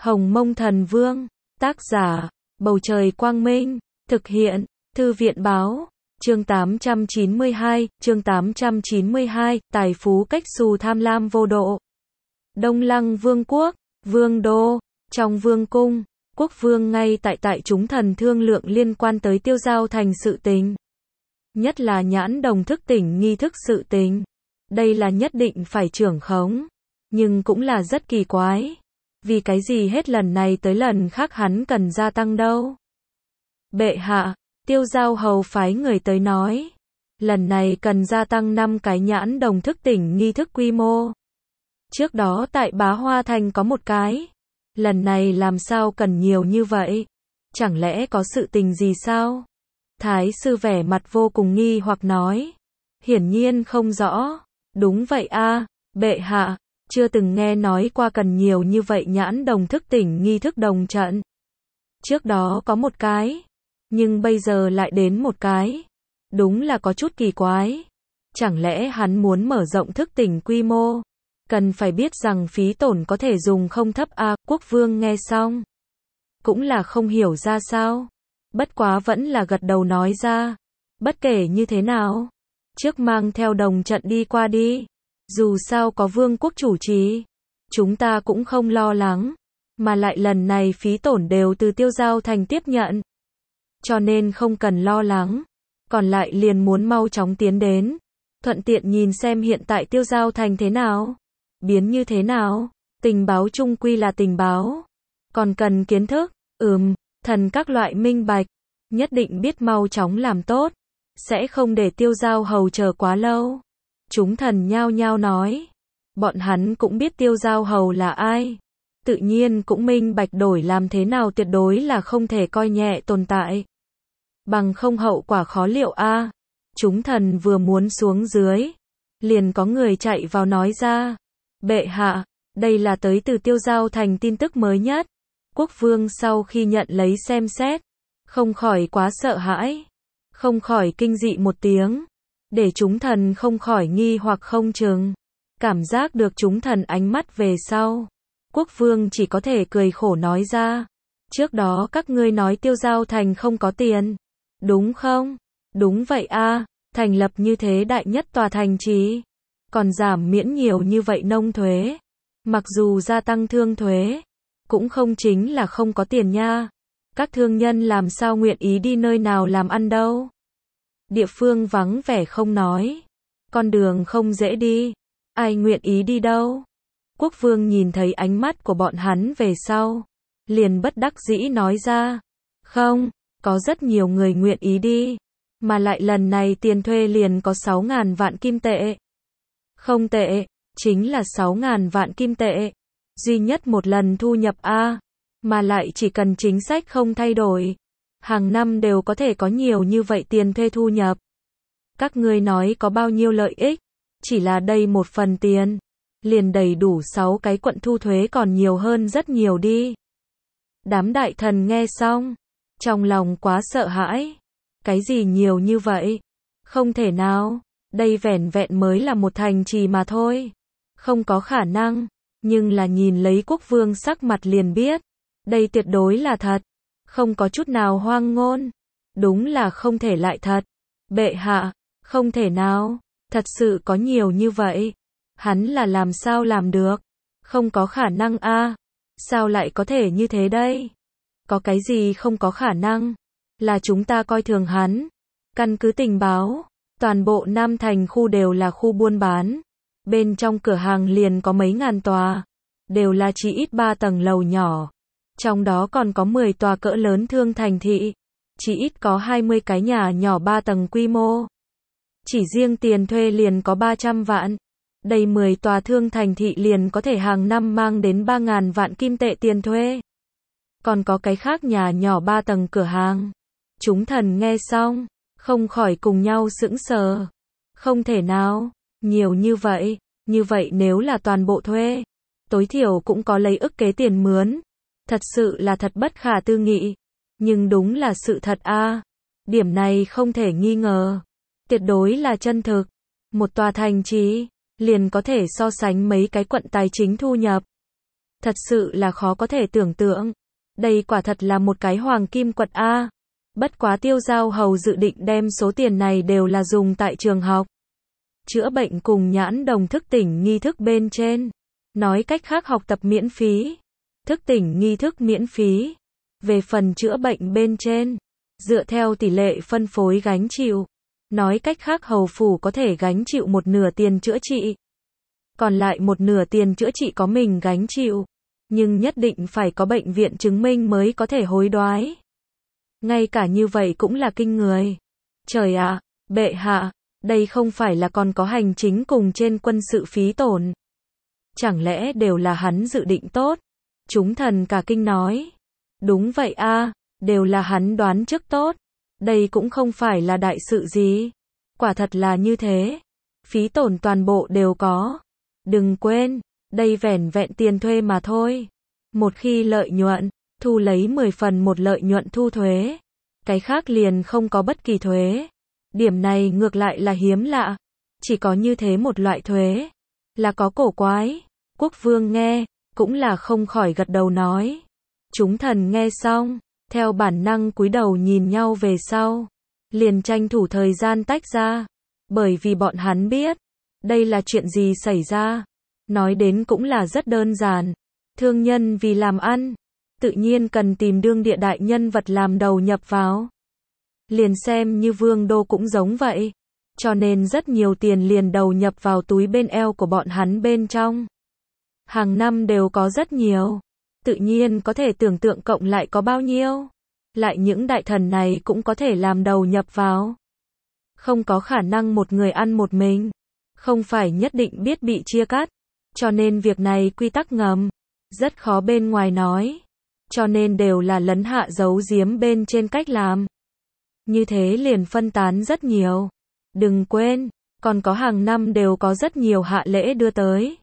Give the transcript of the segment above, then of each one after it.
Hồng Mông Thần Vương, tác giả, Bầu Trời Quang Minh, thực hiện, Thư viện Báo, chương 892, tài phú cách xù tham lam vô độ. Đông Lăng Vương quốc, Vương đô, trong vương cung, quốc vương ngay tại chúng thần thương lượng liên quan tới Tiêu Giao Thành sự tình. Nhất là nhãn đồng thức tỉnh nghi thức sự tình. Đây là nhất định phải trưởng khống, nhưng cũng là rất kỳ quái. Vì cái gì hết lần này tới lần khác hắn cần gia tăng đâu? Bệ hạ, Tiêu Giao hầu phái người tới nói, lần này cần gia tăng 5 cái nhãn đồng thức tỉnh nghi thức quy mô. Trước đó tại Bá Hoa Thành có một cái, lần này làm sao cần nhiều như vậy? Chẳng lẽ có sự tình gì sao? Thái sư vẻ mặt vô cùng nghi hoặc nói, hiển nhiên không rõ. Đúng vậy a, bệ hạ, chưa từng nghe nói qua cần nhiều như vậy nhãn đồng thức tỉnh nghi thức đồng trận. Trước đó có một cái, nhưng bây giờ lại đến một cái. Đúng là có chút kỳ quái. Chẳng lẽ hắn muốn mở rộng thức tỉnh quy mô? Cần phải biết rằng phí tổn có thể dùng không thấp a. Quốc vương nghe xong, cũng là không hiểu ra sao. Bất quá vẫn là gật đầu nói ra. Bất kể như thế nào, trước mang theo đồng trận đi qua đi. Dù sao có vương quốc chủ trì, chúng ta cũng không lo lắng. Mà lại lần này phí tổn đều từ Tiêu Giao Thành tiếp nhận. Cho nên không cần lo lắng. Còn lại liền muốn mau chóng tiến đến. Thuận tiện nhìn xem hiện tại Tiêu Giao Thành thế nào. Biến như thế nào. Tình báo chung quy là tình báo. Còn cần kiến thức. Thần các loại minh bạch. Nhất định biết mau chóng làm tốt. Sẽ không để Tiêu Giao hầu chờ quá lâu. Chúng thần nhao nhao nói. Bọn hắn cũng biết Tiêu Giao hầu là ai. Tự nhiên cũng minh bạch đổi làm thế nào tuyệt đối là không thể coi nhẹ tồn tại. Bằng không hậu quả khó liệu a. Chúng thần vừa muốn xuống dưới, liền có người chạy vào nói ra. Bệ hạ, đây là tới từ Tiêu Giao Thành tin tức mới nhất. Quốc vương sau khi nhận lấy xem xét, không khỏi quá sợ hãi, không khỏi kinh dị một tiếng. Để chúng thần không khỏi nghi hoặc không chừng. Cảm giác được chúng thần ánh mắt về sau. Quốc vương chỉ có thể cười khổ nói ra. Trước đó các ngươi nói Tiêu Giao Thành không có tiền. Đúng không? Đúng vậy a. Thành lập như thế đại nhất tòa thành trì. Còn giảm miễn nhiều như vậy nông thuế. Mặc dù gia tăng thương thuế. Cũng không chính là không có tiền nha. Các thương nhân làm sao nguyện ý đi nơi nào làm ăn đâu. Địa phương vắng vẻ không nói. Con đường không dễ đi. Ai nguyện ý đi đâu. Quốc vương nhìn thấy ánh mắt của bọn hắn về sau. Liền bất đắc dĩ nói ra. Không, có rất nhiều người nguyện ý đi. Mà lại lần này tiền thuê liền có 6.000 vạn kim tệ. Không tệ, chính là 6.000 vạn kim tệ. Duy nhất một lần thu nhập a. Mà lại chỉ cần chính sách không thay đổi. Hàng năm đều có thể có nhiều như vậy tiền thuê thu nhập. Các ngươi nói có bao nhiêu lợi ích? Chỉ là đây một phần tiền. Liền đầy đủ 6 cái quận thu thuế còn nhiều hơn rất nhiều đi. Đám đại thần nghe xong. Trong lòng quá sợ hãi. Cái gì nhiều như vậy? Không thể nào. Đây vẻn vẹn mới là một thành trì mà thôi. Không có khả năng. Nhưng là nhìn lấy quốc vương sắc mặt liền biết. Đây tuyệt đối là thật. Không có chút nào hoang ngôn. Đúng là không thể lại thật. Bệ hạ, không thể nào. Thật sự có nhiều như vậy. Hắn là làm sao làm được? Không có khả năng a. Sao lại có thể như thế đây? Có cái gì không có khả năng? Là chúng ta coi thường hắn. Căn cứ tình báo, toàn bộ Nam Thành khu đều là khu buôn bán. Bên trong cửa hàng liền có mấy ngàn tòa. Đều là chỉ ít 3 tầng lầu nhỏ. Trong đó còn có 10 tòa cỡ lớn thương thành thị. Chỉ ít có 20 cái nhà nhỏ 3 tầng quy mô. Chỉ riêng tiền thuê liền có 300 vạn. Đây 10 tòa thương thành thị liền có thể hàng năm mang đến 3.000 vạn kim tệ tiền thuê. Còn có cái khác nhà nhỏ 3 tầng cửa hàng. Chúng thần nghe xong, không khỏi cùng nhau sững sờ. Không thể nào, nhiều như vậy nếu là toàn bộ thuê, tối thiểu cũng có lấy ức kế tiền mướn. Thật sự là thật bất khả tư nghị. Nhưng đúng là sự thật a. Điểm này không thể nghi ngờ. Tuyệt đối là chân thực. Một tòa thành trì liền có thể so sánh mấy cái quận tài chính thu nhập. Thật sự là khó có thể tưởng tượng. Đây quả thật là một cái hoàng kim quật a. Bất quá Tiêu Giao Hầu dự định đem số tiền này đều là dùng tại trường học. Chữa bệnh cùng nhãn đồng thức tỉnh nghi thức bên trên. Nói cách khác học tập miễn phí. Thức tỉnh nghi thức miễn phí. Về phần chữa bệnh bên trên, dựa theo tỷ lệ phân phối gánh chịu. Nói cách khác hầu phủ có thể gánh chịu một nửa tiền chữa trị. Còn lại một nửa tiền chữa trị có mình gánh chịu. Nhưng nhất định phải có bệnh viện chứng minh mới có thể hối đoái. Ngay cả như vậy cũng là kinh người. Trời ạ, bệ hạ, đây không phải là còn có hành chính cùng trên quân sự phí tổn. Chẳng lẽ đều là hắn dự định tốt? Chúng thần cả kinh nói. Đúng vậy a, đều là hắn đoán trước tốt. Đây cũng không phải là đại sự gì. Quả thật là như thế. Phí tổn toàn bộ đều có. Đừng quên, đây vẻn vẹn tiền thuê mà thôi. Một khi lợi nhuận, thu lấy 10 phần một lợi nhuận thu thuế. Cái khác liền không có bất kỳ thuế. Điểm này ngược lại là hiếm lạ. Chỉ có như thế một loại thuế. Là có cổ quái. Quốc vương nghe, cũng là không khỏi gật đầu nói. Chúng thần nghe xong, theo bản năng cúi đầu nhìn nhau về sau. Liền tranh thủ thời gian tách ra. Bởi vì bọn hắn biết, đây là chuyện gì xảy ra. Nói đến cũng là rất đơn giản. Thương nhân vì làm ăn, tự nhiên cần tìm đương địa đại nhân vật làm đầu nhập vào. Liền xem như Vương Đô cũng giống vậy. Cho nên rất nhiều tiền liền đầu nhập vào túi bên eo của bọn hắn bên trong. Hàng năm đều có rất nhiều. Tự nhiên có thể tưởng tượng cộng lại có bao nhiêu. Lại những đại thần này cũng có thể làm đầu nhập vào. Không có khả năng một người ăn một mình. Không phải nhất định biết bị chia cắt. Cho nên việc này quy tắc ngầm. Rất khó bên ngoài nói. Cho nên đều là lấn hạ giấu giếm bên trên cách làm. Như thế liền phân tán rất nhiều. Đừng quên, còn có hàng năm đều có rất nhiều hạ lễ đưa tới.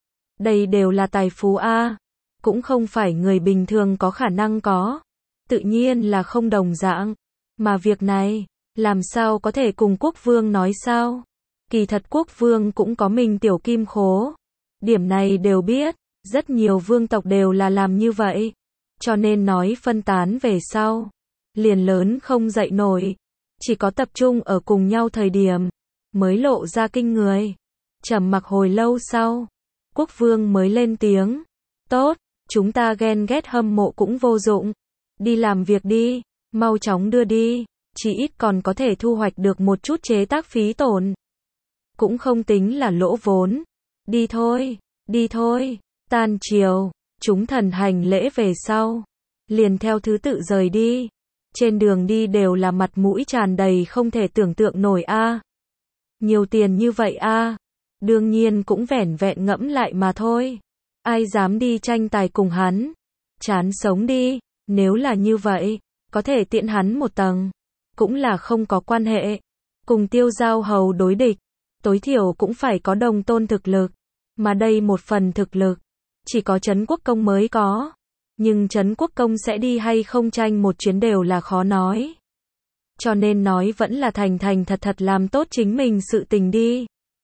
Đây đều là tài phú a, cũng không phải người bình thường có khả năng có. Tự nhiên là không đồng dạng. Mà việc này, làm sao có thể cùng quốc vương nói sao? Kỳ thật quốc vương cũng có mình tiểu kim khố. Điểm này đều biết, rất nhiều vương tộc đều là làm như vậy. Cho nên nói phân tán về sau. Liền lớn không dậy nổi. Chỉ có tập trung ở cùng nhau thời điểm, mới lộ ra kinh người. Trầm mặc hồi lâu sau, quốc vương mới lên tiếng. Tốt, chúng ta ghen ghét hâm mộ cũng vô dụng. Đi làm việc đi, mau chóng đưa đi. Chỉ ít còn có thể thu hoạch được một chút chế tác phí tổn. Cũng không tính là lỗ vốn. Đi thôi, đi thôi. Tan chiều, chúng thần hành lễ về sau. Liền theo thứ tự rời đi. Trên đường đi đều là mặt mũi tràn đầy không thể tưởng tượng nổi a. Nhiều tiền như vậy a. Đương nhiên cũng vẻn vẹn ngẫm lại mà thôi. Ai dám đi tranh tài cùng hắn. Chán sống đi. Nếu là như vậy, có thể tiện hắn một tầng. Cũng là không có quan hệ. Cùng Tiêu Giao Hầu đối địch. Tối thiểu cũng phải có đồng tôn thực lực. Mà đây một phần thực lực. Chỉ có Trấn Quốc Công mới có. Nhưng Trấn Quốc Công sẽ đi hay không tranh một chuyến đều là khó nói. Cho nên nói vẫn là thành thành thật thật làm tốt chính mình sự tình đi.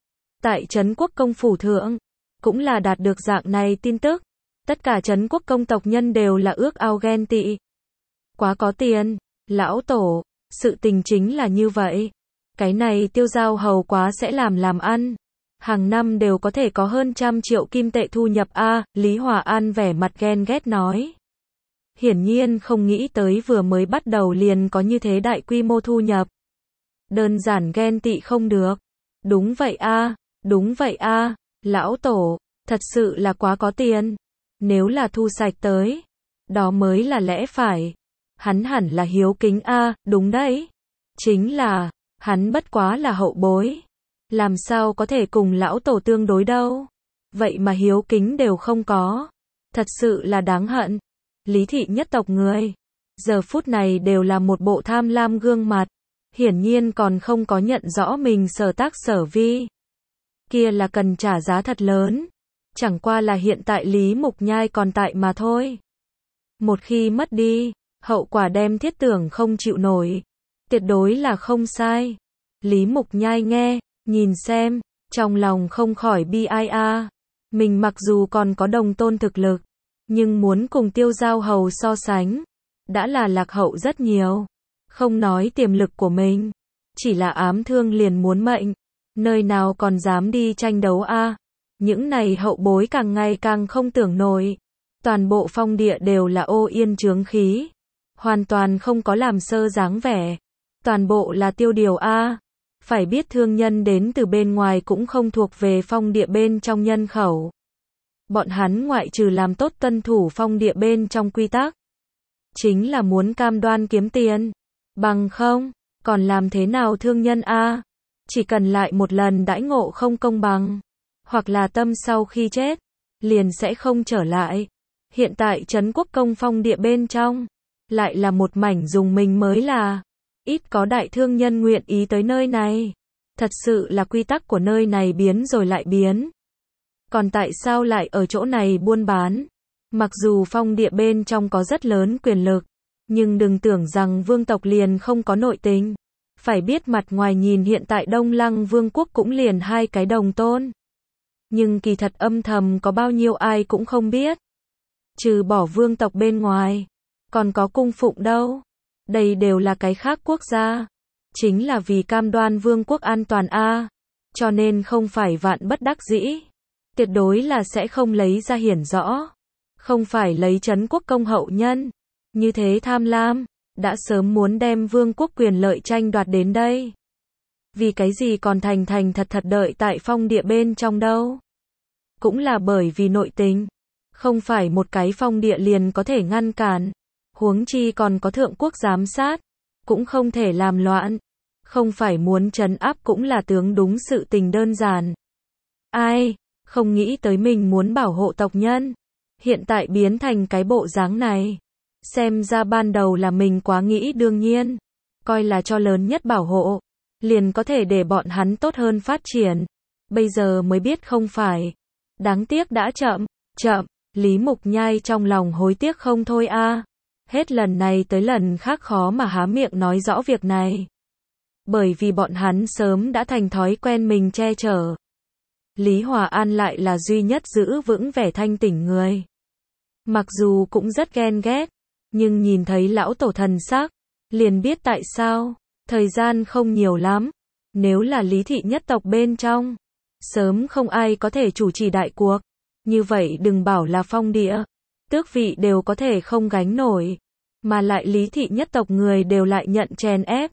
Tại Trấn Quốc Công phủ thượng, cũng là đạt được dạng này tin tức. Tất cả Trấn Quốc Công tộc nhân đều là ước ao ghen tị. Quá có tiền, lão tổ, sự tình chính là như vậy. Cái này Tiêu Giao Hầu quá sẽ làm ăn. Hàng năm đều có thể có hơn 100 triệu kim tệ thu nhập a. Lý Hòa An vẻ mặt ghen ghét nói. Hiển nhiên không nghĩ tới vừa mới bắt đầu liền có như thế đại quy mô thu nhập. Đơn giản ghen tị không được. Đúng vậy a, đúng vậy a, lão tổ, thật sự là quá có tiền. Nếu là thu sạch tới, đó mới là lẽ phải. Hắn hẳn là hiếu kính a, đúng đấy. Chính là, hắn bất quá là hậu bối. Làm sao có thể cùng lão tổ tương đối đâu. Vậy mà hiếu kính đều không có. Thật sự là đáng hận. Lý thị nhất tộc người. Giờ phút này đều là một bộ tham lam gương mặt. Hiển nhiên còn không có nhận rõ mình sở tác sở vi. Kia là cần trả giá thật lớn. Chẳng qua là hiện tại Lý Mục Nhai còn tại mà thôi. Một khi mất đi, hậu quả đem thiết tưởng không chịu nổi. Tuyệt đối là không sai. Lý Mục Nhai nghe, nhìn xem, trong lòng không khỏi bi ai a. Mình mặc dù còn có đồng tôn thực lực, Nhưng muốn cùng Tiêu Giao Hầu so sánh, đã là lạc hậu rất nhiều. Không nói tiềm lực của mình, chỉ là ám thương liền muốn mệnh, nơi nào còn dám đi tranh đấu a? Những này hậu bối càng ngày càng không tưởng nổi. Toàn bộ phong địa đều là ô yên chướng khí, hoàn toàn không có làm sơ dáng vẻ. Toàn bộ là tiêu điều a. Phải biết thương nhân đến từ bên ngoài cũng không thuộc về phong địa bên trong nhân khẩu. Bọn hắn ngoại trừ làm tốt tuân thủ phong địa bên trong quy tắc, chính là muốn cam đoan kiếm tiền. Bằng không, còn làm thế nào thương nhân a? Chỉ cần lại một lần đãi ngộ không công bằng, hoặc là tâm sau khi chết, liền sẽ không trở lại. Hiện tại Trấn Quốc Công phong địa bên trong, lại là một mảnh dùng mình mới là. Ít có đại thương nhân nguyện ý tới nơi này. Thật sự là quy tắc của nơi này biến rồi lại biến. Còn tại sao lại ở chỗ này buôn bán? Mặc dù phong địa bên trong có rất lớn quyền lực, nhưng đừng tưởng rằng vương tộc liền không có nội tình. Phải biết mặt ngoài nhìn hiện tại Đông Lăng Vương quốc cũng liền 2 cái đồng tôn. Nhưng kỳ thật âm thầm có bao nhiêu ai cũng không biết. Trừ bỏ vương tộc bên ngoài, còn có cung phụng đâu. Đây đều là cái khác quốc gia. Chính là vì cam đoan vương quốc an toàn a. Cho nên không phải vạn bất đắc dĩ. Tuyệt đối là sẽ không lấy ra hiển rõ. Không phải lấy Trấn Quốc Công hậu nhân. Như thế tham lam, đã sớm muốn đem vương quốc quyền lợi tranh đoạt đến đây. Vì cái gì còn thành thật đợi tại phong địa bên trong đâu. Cũng là bởi vì nội tình. Không phải một cái phong địa liền có thể ngăn cản. Huống chi còn có thượng quốc giám sát. Cũng không thể làm loạn. Không phải muốn trấn áp cũng là tướng đúng sự tình đơn giản. Ai, không nghĩ tới mình muốn bảo hộ tộc nhân. Hiện tại biến thành cái bộ dáng này. Xem ra ban đầu là mình quá nghĩ đương nhiên. Coi là cho lớn nhất bảo hộ. Liền có thể để bọn hắn tốt hơn phát triển. Bây giờ mới biết không phải. Đáng tiếc đã chậm. Lý Mục Nhai trong lòng hối tiếc không thôi a. Hết lần này tới lần khác khó mà há miệng nói rõ việc này. Bởi vì bọn hắn sớm đã thành thói quen mình che chở. Lý Hòa An lại là duy nhất giữ vững vẻ thanh tỉnh người. Mặc dù cũng rất ghen ghét, nhưng nhìn thấy lão tổ thần sắc, liền biết tại sao. Thời gian không nhiều lắm. Nếu là Lý thị nhất tộc bên trong, sớm không ai có thể chủ trì đại cuộc. Như vậy đừng bảo là phong địa, tước vị đều có thể không gánh nổi. Mà lại Lý thị nhất tộc người đều lại nhận chèn ép.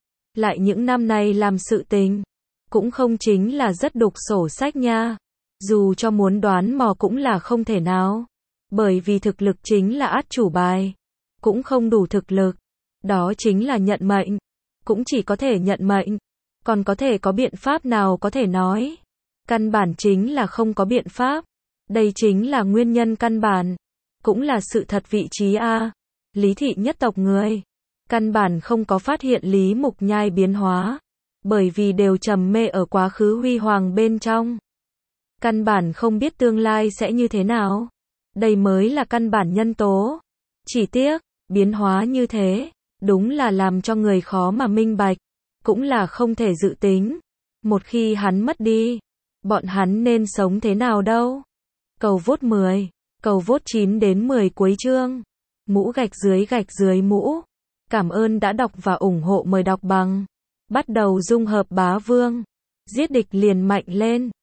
Lại những năm nay làm sự tình, cũng không chính là rất đục sổ sách nha. Dù cho muốn đoán mò cũng là không thể nào. Bởi vì thực lực chính là át chủ bài. Cũng không đủ thực lực. Đó chính là nhận mệnh. Cũng chỉ có thể nhận mệnh. Còn có thể có biện pháp nào có thể nói. Căn bản chính là không có biện pháp. Đây chính là nguyên nhân căn bản. Cũng là sự thật vị trí a. Lý thị nhất tộc người. Căn bản không có phát hiện Lý Mục Nhai biến hóa. Bởi vì đều trầm mê ở quá khứ huy hoàng bên trong. Căn bản không biết tương lai sẽ như thế nào. Đây mới là căn bản nhân tố. Chỉ tiếc, biến hóa như thế, đúng là làm cho người khó mà minh bạch. Cũng là không thể dự tính. Một khi hắn mất đi, bọn hắn nên sống thế nào đâu. Cầu vote 10, cầu vote 9 đến 10 cuối chương. Mũ gạch dưới mũ. Cảm ơn đã đọc và ủng hộ, mời đọc bằng. Bắt đầu dung hợp bá vương. Giết địch liền mạnh lên.